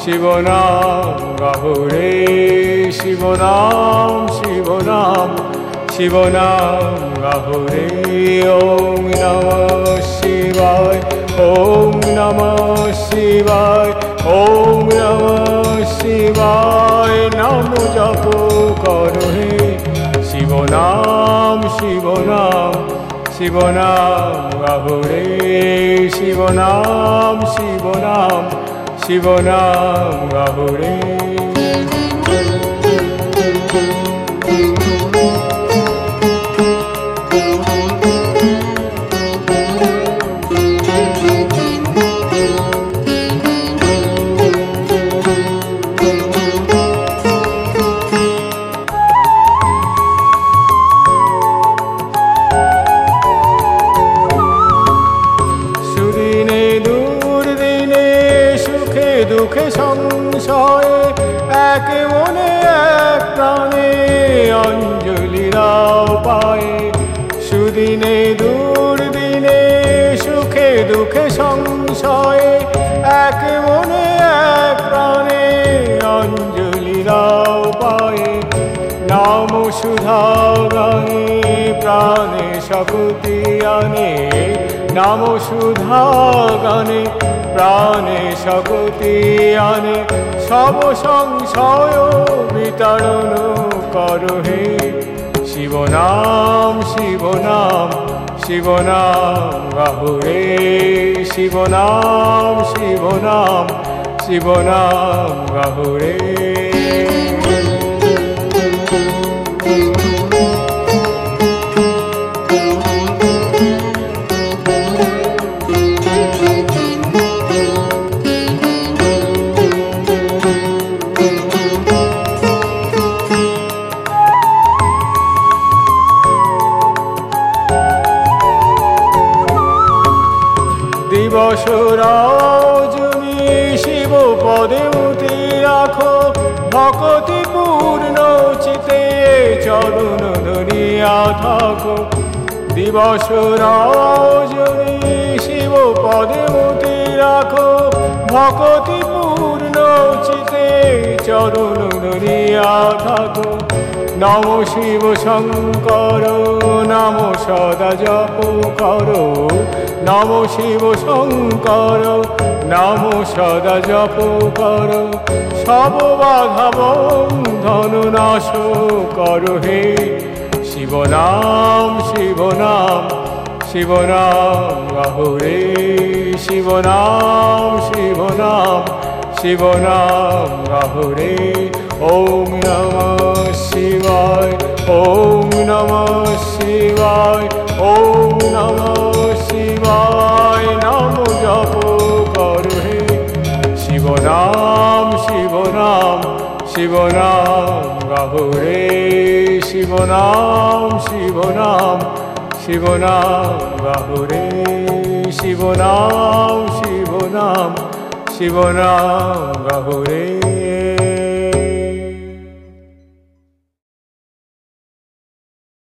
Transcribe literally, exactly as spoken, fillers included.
শিব নাম গাহো রে শিব নাম শিব নাম শিব নাম গাহো রে ওম নমঃ শিবায় ওম নমঃ শিবায় ওম নমঃ শিবায় নাম জপ করো হে শিব নাম শিব নাম শিব নাম গাহো রে শিব নাম শিব নাম শিব নাম গাহো রে দুঃখে সংশয়ে এক মনে এক প্রাণে অঞ্জলি দাও পায়ে সুদিনে দুর্দিনে সুখে দুঃখে সংশয়ে এক মনে এক প্রাণে অঞ্জলি দাও পায়ে নাম সুধা গানে প্রাণে শক্তি আনে নাম সুধা গানে প্রাণে শক্তি আনে সব সংশয় বিতাড়ন করো হে শিব নাম শিব নাম শিব নাম গাহো রে শিব নাম শিব নাম শিব নাম গাহো রে দিবস রজনী শিব পদে মুতি রাখো ভক্তি পূর্ণ চিতে চরণ ধরিয়া থাকো দিবস রজনী শিব পদে মুতি রাখো ভক্তি পূর্ণ চিতে চরণ ধরিয়া থাকো নম শিব শঙ্কর নাম সদা জপ করো নম শিব শঙ্কর নাম সদা জপ করো সব বাধা বন্ধন নাশ করো হে শিব নাম শিব নাম শিব নাম গাহো রে শিব নাম শিব নাম শিব নাম গাহো রে ওম নমঃ শিবায় ওম নমঃ শিবায় ওম নমঃ শিবায় নাম জপ করো হে শিব নাম শিব নাম শিব নাম গাহো রে শিব নাম শিব নাম শিব নাম গাহো রে শিব নাম শিব নাম শিব নাম গাহো রে।